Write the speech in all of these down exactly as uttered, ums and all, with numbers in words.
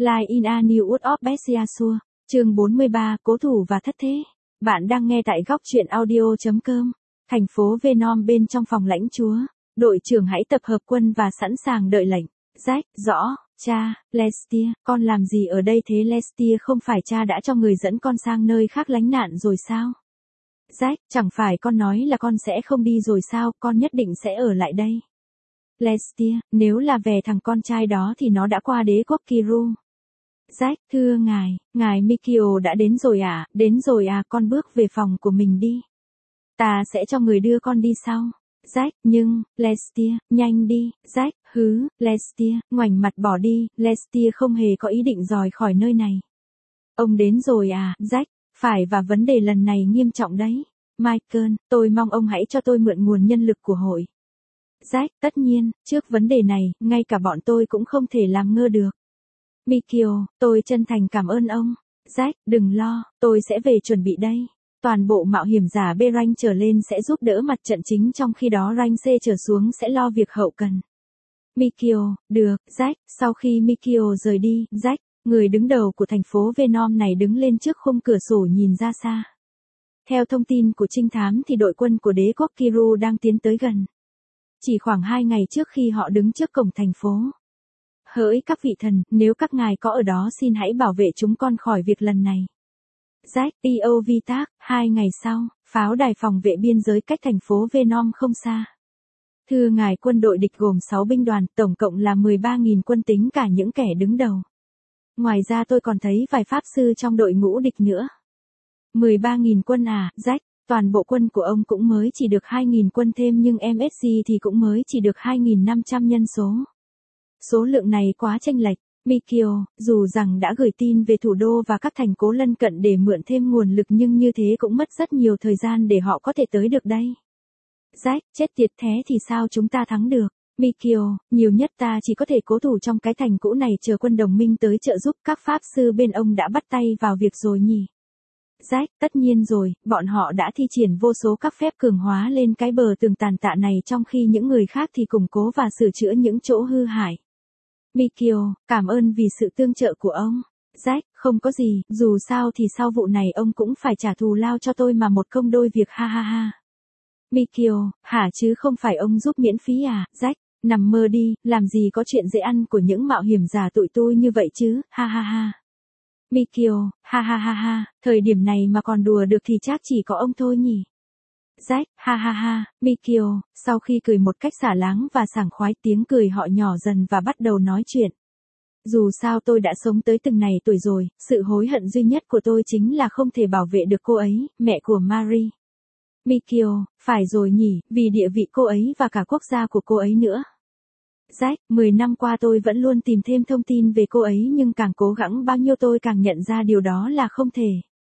Line in a New World of Bestiasure, chương bốn mươi ba, Cố thủ và thất thế. Bạn đang nghe tại góc truyện audio.com. Thành phố Venom bên trong phòng lãnh chúa. Đội trưởng hãy tập hợp quân và sẵn sàng đợi lệnh. Jack, rõ, cha, Lestier, con làm gì ở đây thế? Lestier, không phải cha đã cho người dẫn con sang nơi khác lánh nạn rồi sao? Jack, chẳng phải con nói là con sẽ không đi rồi sao, con nhất định sẽ ở lại đây. Lestier, nếu là về thằng con trai đó thì nó đã qua đế quốc Kiru. Jack, thưa ngài, ngài Mikio đã đến rồi à, đến rồi à, con bước về phòng của mình đi. Ta sẽ cho người đưa con đi sau. Jack, nhưng, Lestier, nhanh đi, Jack, hứ, Lestier, ngoảnh mặt bỏ đi, Lestier không hề có ý định rời khỏi nơi này. Ông đến rồi à, Jack, phải, và vấn đề lần này nghiêm trọng đấy. Michael, tôi mong ông hãy cho tôi mượn nguồn nhân lực của hội. Jack, tất nhiên, trước vấn đề này, ngay cả bọn tôi cũng không thể làm ngơ được. Mikio, tôi chân thành cảm ơn ông. Jack, đừng lo, tôi sẽ về chuẩn bị đây. Toàn bộ mạo hiểm giả B rank trở lên sẽ giúp đỡ mặt trận chính, trong khi đó rank C trở xuống sẽ lo việc hậu cần. Mikio, được, Jack. Sau khi Mikio rời đi, Jack, người đứng đầu của thành phố Venom này, đứng lên trước khung cửa sổ nhìn ra xa. Theo thông tin của trinh thám thì đội quân của đế quốc Kiru đang tiến tới gần. Chỉ khoảng hai ngày trước khi họ đứng trước cổng thành phố. Hỡi các vị thần, nếu các ngài có ở đó xin hãy bảo vệ chúng con khỏi việc lần này. Jack, pê ô vê tác, hai ngày sau, pháo đài phòng vệ biên giới cách thành phố Venom không xa. Thưa ngài, quân đội địch gồm sáu binh đoàn, tổng cộng là mười ba nghìn quân tính cả những kẻ đứng đầu. Ngoài ra tôi còn thấy vài pháp sư trong đội ngũ địch nữa. mười ba nghìn quân à, Jack, toàn bộ quân của ông cũng mới chỉ được hai nghìn quân thêm, nhưng em ét giê thì cũng mới chỉ được hai nghìn năm trăm nhân số. Số lượng này quá chênh lệch. Mikio, dù rằng đã gửi tin về thủ đô và các thành phố lân cận để mượn thêm nguồn lực, nhưng như thế cũng mất rất nhiều thời gian để họ có thể tới được đây. Jack, chết tiệt, thế thì sao chúng ta thắng được? Mikio, nhiều nhất ta chỉ có thể cố thủ trong cái thành cũ này chờ quân đồng minh tới trợ giúp. Các pháp sư bên ông đã bắt tay vào việc rồi nhỉ? Jack, tất nhiên rồi, bọn họ đã thi triển vô số các phép cường hóa lên cái bờ tường tàn tạ này, trong khi những người khác thì củng cố và sửa chữa những chỗ hư hại. Mikio, cảm ơn vì sự tương trợ của ông. Jack, không có gì, dù sao thì sau vụ này ông cũng phải trả thù lao cho tôi mà, một công đôi việc, ha ha ha. Mikio, hả, chứ không phải ông giúp miễn phí à? Jack, nằm mơ đi, làm gì có chuyện dễ ăn của những mạo hiểm giả tụi tôi như vậy chứ, ha ha ha. Mikio, ha ha ha ha, thời điểm này mà còn đùa được thì chắc chỉ có ông thôi nhỉ. Jack, ha ha ha, Mikio, sau khi cười một cách xả láng và sảng khoái, tiếng cười họ nhỏ dần và bắt đầu nói chuyện. Dù sao tôi đã sống tới từng này tuổi rồi, sự hối hận duy nhất của tôi chính là không thể bảo vệ được cô ấy, mẹ của Marie. Mikio, phải rồi nhỉ, vì địa vị cô ấy và cả quốc gia của cô ấy nữa. Jack, mười năm qua tôi vẫn luôn tìm thêm thông tin về cô ấy, nhưng càng cố gắng bao nhiêu tôi càng nhận ra điều đó là không thể.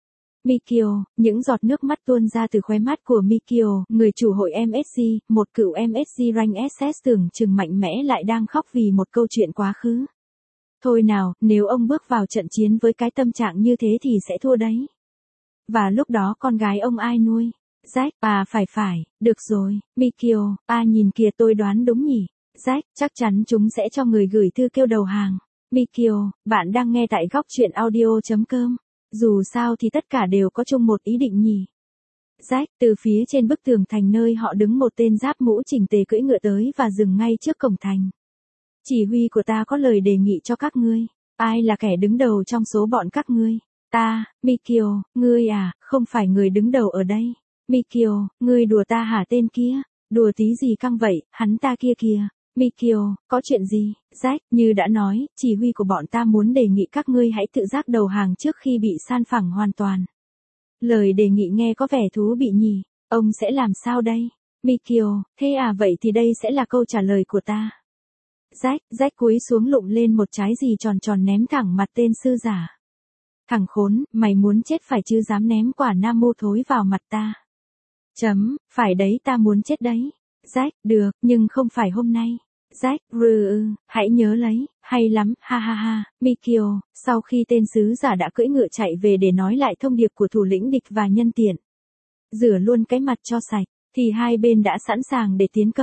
Mikio, những giọt nước mắt tuôn ra từ khóe mắt của Mikio, người chủ hội em ét giê, một cựu em ét giê rank ét ét tưởng chừng mạnh mẽ lại đang khóc vì một câu chuyện quá khứ. Thôi nào, nếu ông bước vào trận chiến với cái tâm trạng như thế thì sẽ thua đấy. Và lúc đó con gái ông ai nuôi? Jack, à phải phải, được rồi, Mikio, à nhìn kìa, tôi đoán đúng nhỉ? Jack, chắc chắn chúng sẽ cho người gửi thư kêu đầu hàng. Mikio, bạn đang nghe tại góc truyện audio.com. Dù sao thì tất cả đều có chung một ý định nhỉ. Jack, từ phía trên bức tường thành nơi họ đứng, một tên giáp mũ chỉnh tề cưỡi ngựa tới và dừng ngay trước cổng thành. Chỉ huy của ta có lời đề nghị cho các ngươi. Ai là kẻ đứng đầu trong số bọn các ngươi? Ta, Mikio, ngươi à, không phải người đứng đầu ở đây. Mikio, ngươi đùa ta hả? Tên kia, đùa tí gì căng vậy, hắn ta kia kìa. Mikio, có chuyện gì? Jack, như đã nói, chỉ huy của bọn ta muốn đề nghị các ngươi hãy tự giác đầu hàng trước khi bị san phẳng hoàn toàn. Lời đề nghị nghe có vẻ thú vị nhỉ, ông sẽ làm sao đây? Mikio, thế à, vậy thì đây sẽ là câu trả lời của ta. Jack, Jack cúi xuống lụm lên một trái gì tròn tròn ném thẳng mặt tên sư giả. Thằng khốn, mày muốn chết phải chứ, dám ném quả nam mô thối vào mặt ta. Chấm, phải đấy, ta muốn chết đấy. Jack, được, nhưng không phải hôm nay. Jack, rừ, hãy nhớ lấy, hay lắm, ha ha ha. Mikio, sau khi tên sứ giả đã cưỡi ngựa chạy về để nói lại thông điệp của thủ lĩnh địch và nhân tiện rửa luôn cái mặt cho sạch, thì hai bên đã sẵn sàng để tiến công.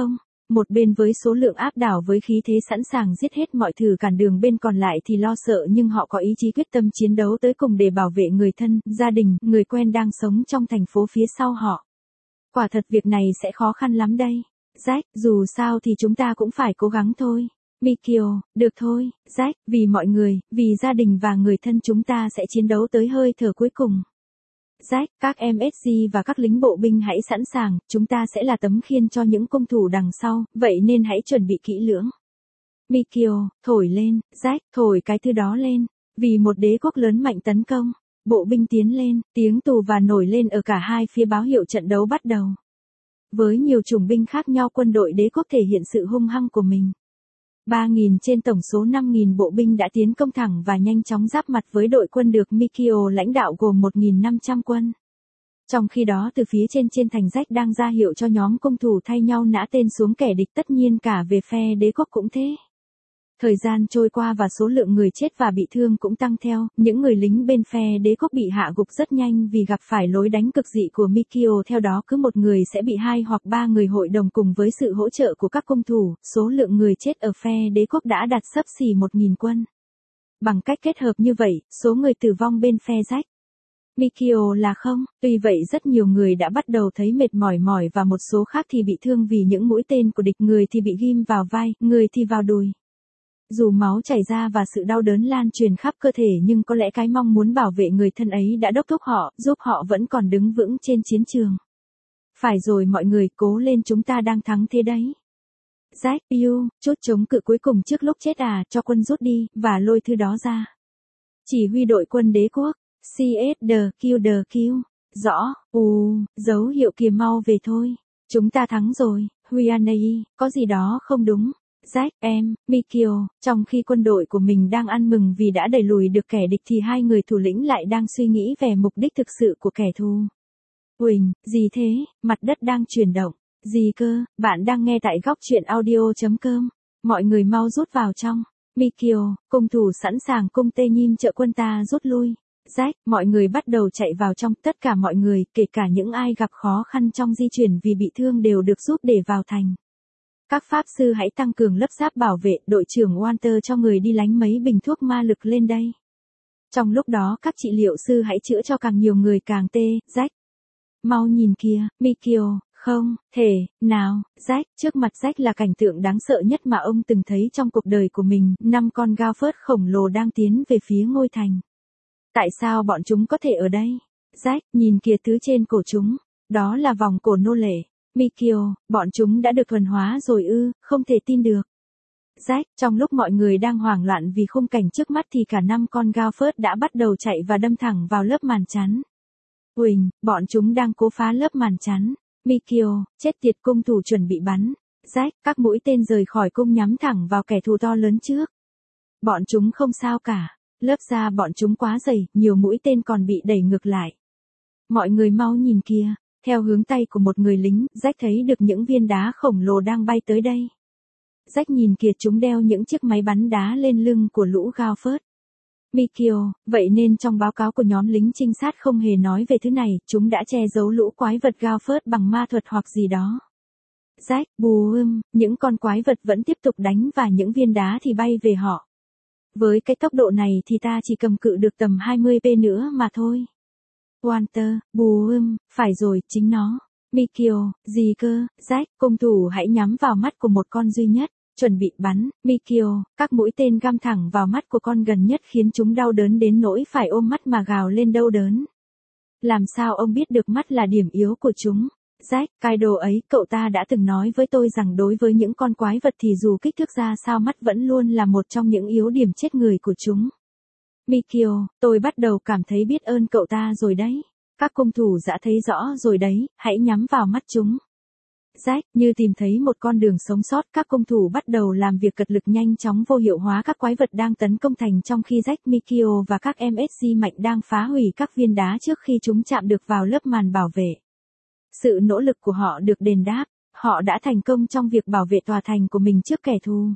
Một bên với số lượng áp đảo với khí thế sẵn sàng giết hết mọi thử cản đường, bên còn lại thì lo sợ nhưng họ có ý chí quyết tâm chiến đấu tới cùng để bảo vệ người thân, gia đình, người quen đang sống trong thành phố phía sau họ. Quả thật việc này sẽ khó khăn lắm đây. Jack, dù sao thì chúng ta cũng phải cố gắng thôi. Mikio, được thôi, Jack, vì mọi người, vì gia đình và người thân chúng ta sẽ chiến đấu tới hơi thở cuối cùng. Jack, các em ét giê và các lính bộ binh hãy sẵn sàng, chúng ta sẽ là tấm khiên cho những cung thủ đằng sau, vậy nên hãy chuẩn bị kỹ lưỡng. Mikio, thổi lên, Jack, thổi cái thứ đó lên, vì một đế quốc lớn mạnh tấn công. Bộ binh tiến lên, tiếng tù và nổi lên ở cả hai phía báo hiệu trận đấu bắt đầu. Với nhiều chủng binh khác nhau, quân đội đế quốc thể hiện sự hung hăng của mình. ba nghìn trên tổng số năm nghìn bộ binh đã tiến công thẳng và nhanh chóng giáp mặt với đội quân được Mikio lãnh đạo gồm một nghìn năm trăm quân. Trong khi đó từ phía trên trên thành Jack đang ra hiệu cho nhóm cung thủ thay nhau nã tên xuống kẻ địch, tất nhiên cả về phe đế quốc cũng thế. Thời gian trôi qua và số lượng người chết và bị thương cũng tăng theo, những người lính bên phe đế quốc bị hạ gục rất nhanh vì gặp phải lối đánh cực dị của Mikio. Theo đó cứ một người sẽ bị hai hoặc ba người hội đồng cùng với sự hỗ trợ của các cung thủ, số lượng người chết ở phe đế quốc đã đạt xấp xỉ một nghìn quân. Bằng cách kết hợp như vậy, số người tử vong bên phe Jack Mikio là không, tuy vậy rất nhiều người đã bắt đầu thấy mệt mỏi mỏi và một số khác thì bị thương vì những mũi tên của địch, người thì bị ghim vào vai, người thì vào đùi. Dù máu chảy ra và sự đau đớn lan truyền khắp cơ thể nhưng có lẽ cái mong muốn bảo vệ người thân ấy đã đốc thúc họ, giúp họ vẫn còn đứng vững trên chiến trường. Phải rồi mọi người, cố lên, chúng ta đang thắng thế đấy. Jack, Yu, chốt chống cự cuối cùng trước lúc chết à, cho quân rút đi, và lôi thứ đó ra. Chỉ huy đội quân đế quốc, xê ét đê Q D Q. Rõ, u, dấu hiệu kìa, mau về thôi. Chúng ta thắng rồi, Huyanei, có gì đó không đúng. Jack, em, Mikio, trong khi quân đội của mình đang ăn mừng vì đã đẩy lùi được kẻ địch thì hai người thủ lĩnh lại đang suy nghĩ về mục đích thực sự của kẻ thù. Huỳnh, gì thế, mặt đất đang chuyển động. Gì cơ, bạn đang nghe tại góc truyện audio chấm com. Mọi người mau rút vào trong. Mikio, cung thủ sẵn sàng, cung tê nhim trợ quân ta rút lui. Jack, mọi người bắt đầu chạy vào trong, tất cả mọi người, kể cả những ai gặp khó khăn trong di chuyển vì bị thương đều được giúp để vào thành. Các pháp sư hãy tăng cường lớp giáp bảo vệ, đội trưởng Walter cho người đi lánh mấy bình thuốc ma lực lên đây. Trong lúc đó các trị liệu sư hãy chữa cho càng nhiều người càng tê. Jack, mau nhìn kìa, Mikio, không, thể, nào, Jack, trước mặt Jack là cảnh tượng đáng sợ nhất mà ông từng thấy trong cuộc đời của mình, năm con gao phớt khổng lồ đang tiến về phía ngôi thành. Tại sao bọn chúng có thể ở đây? Jack, nhìn kìa thứ trên cổ chúng, đó là vòng cổ nô lệ. Mikio, bọn chúng đã được thuần hóa rồi ư, không thể tin được. Jack, trong lúc mọi người đang hoảng loạn vì khung cảnh trước mắt thì cả năm con gao phớt đã bắt đầu chạy và đâm thẳng vào lớp màn chắn. Huỳnh, bọn chúng đang cố phá lớp màn chắn. Mikio, chết tiệt, cung thủ chuẩn bị bắn. Jack, các mũi tên rời khỏi cung nhắm thẳng vào kẻ thù to lớn trước. Bọn chúng không sao cả. Lớp da bọn chúng quá dày, nhiều mũi tên còn bị đẩy ngược lại. Mọi người mau nhìn kìa. Theo hướng tay của một người lính, Jack thấy được những viên đá khổng lồ đang bay tới đây. Jack nhìn kìa, chúng đeo những chiếc máy bắn đá lên lưng của lũ gao phớt. Mikio, vậy nên trong báo cáo của nhóm lính trinh sát không hề nói về thứ này, chúng đã che giấu lũ quái vật gao phớt bằng ma thuật hoặc gì đó. Jack, bù ưm, những con quái vật vẫn tiếp tục đánh và những viên đá thì bay về họ. Với cái tốc độ này thì ta chỉ cầm cự được tầm hai mươi pê nữa mà thôi. Walter, bù ưm, phải rồi, chính nó. Mikio, gì cơ, Jack, cung thủ hãy nhắm vào mắt của một con duy nhất, chuẩn bị bắn. Mikio, các mũi tên găm thẳng vào mắt của con gần nhất khiến chúng đau đớn đến nỗi phải ôm mắt mà gào lên đau đớn. Làm sao ông biết được mắt là điểm yếu của chúng? Jack, cái đồ ấy, cậu ta đã từng nói với tôi rằng đối với những con quái vật thì dù kích thước ra sao mắt vẫn luôn là một trong những yếu điểm chết người của chúng. Mikio, tôi bắt đầu cảm thấy biết ơn cậu ta rồi đấy. Các cung thủ đã thấy rõ rồi đấy, hãy nhắm vào mắt chúng. Jack, như tìm thấy một con đường sống sót, các cung thủ bắt đầu làm việc cật lực nhanh chóng vô hiệu hóa các quái vật đang tấn công thành, trong khi Jack, Mikio và các em ét giê mạnh đang phá hủy các viên đá trước khi chúng chạm được vào lớp màn bảo vệ. Sự nỗ lực của họ được đền đáp, họ đã thành công trong việc bảo vệ tòa thành của mình trước kẻ thù.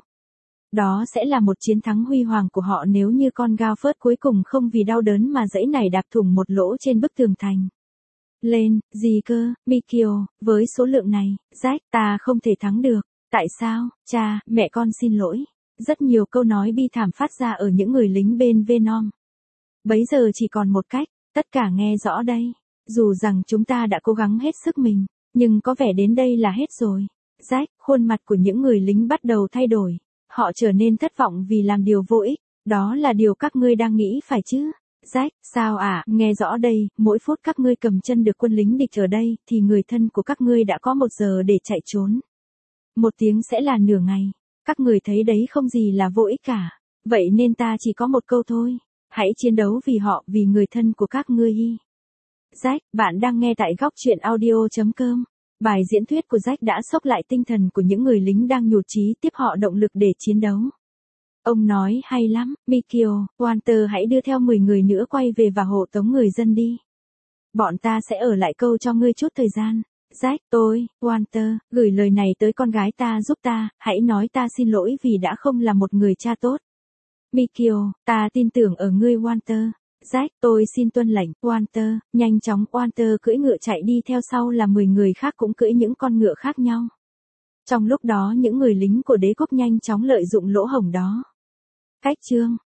Đó sẽ là một chiến thắng huy hoàng của họ nếu như con gao phớt cuối cùng không vì đau đớn mà dãy này đạp thủng một lỗ trên bức tường thành. Lên, gì cơ, Mikio, với số lượng này, Jack, ta không thể thắng được. Tại sao, cha, mẹ con xin lỗi. Rất nhiều câu nói bi thảm phát ra ở những người lính bên Venom. Bấy giờ chỉ còn một cách, tất cả nghe rõ đây. Dù rằng chúng ta đã cố gắng hết sức mình, nhưng có vẻ đến đây là hết rồi. Jack, khuôn mặt của những người lính bắt đầu thay đổi. Họ trở nên thất vọng vì làm điều vô ích. Đó là điều các ngươi đang nghĩ phải chứ? Jack, sao ạ, à? Nghe rõ đây, mỗi phút các ngươi cầm chân được quân lính địch ở đây, thì người thân của các ngươi đã có một giờ để chạy trốn. Một tiếng sẽ là nửa ngày. Các người thấy đấy không gì là vô ích cả. Vậy nên ta chỉ có một câu thôi. Hãy chiến đấu vì họ, vì người thân của các ngươi. Jack, bạn đang nghe tại góc truyện audio chấm com. Bài diễn thuyết của Jack đã xốc lại tinh thần của những người lính đang nhụt chí, tiếp họ động lực để chiến đấu. Ông nói hay lắm, Mikio, Walter hãy đưa theo mười người nữa quay về và hộ tống người dân đi. Bọn ta sẽ ở lại câu cho ngươi chút thời gian. Jack, tôi, Walter, gửi lời này tới con gái ta giúp ta, hãy nói ta xin lỗi vì đã không là một người cha tốt. Mikio, ta tin tưởng ở ngươi Walter. Jack, tôi xin tuân lệnh, Walter, nhanh chóng Walter cưỡi ngựa chạy đi theo sau là mười người khác cũng cưỡi những con ngựa khác nhau. Trong lúc đó những người lính của đế quốc nhanh chóng lợi dụng lỗ hổng đó. Cách chương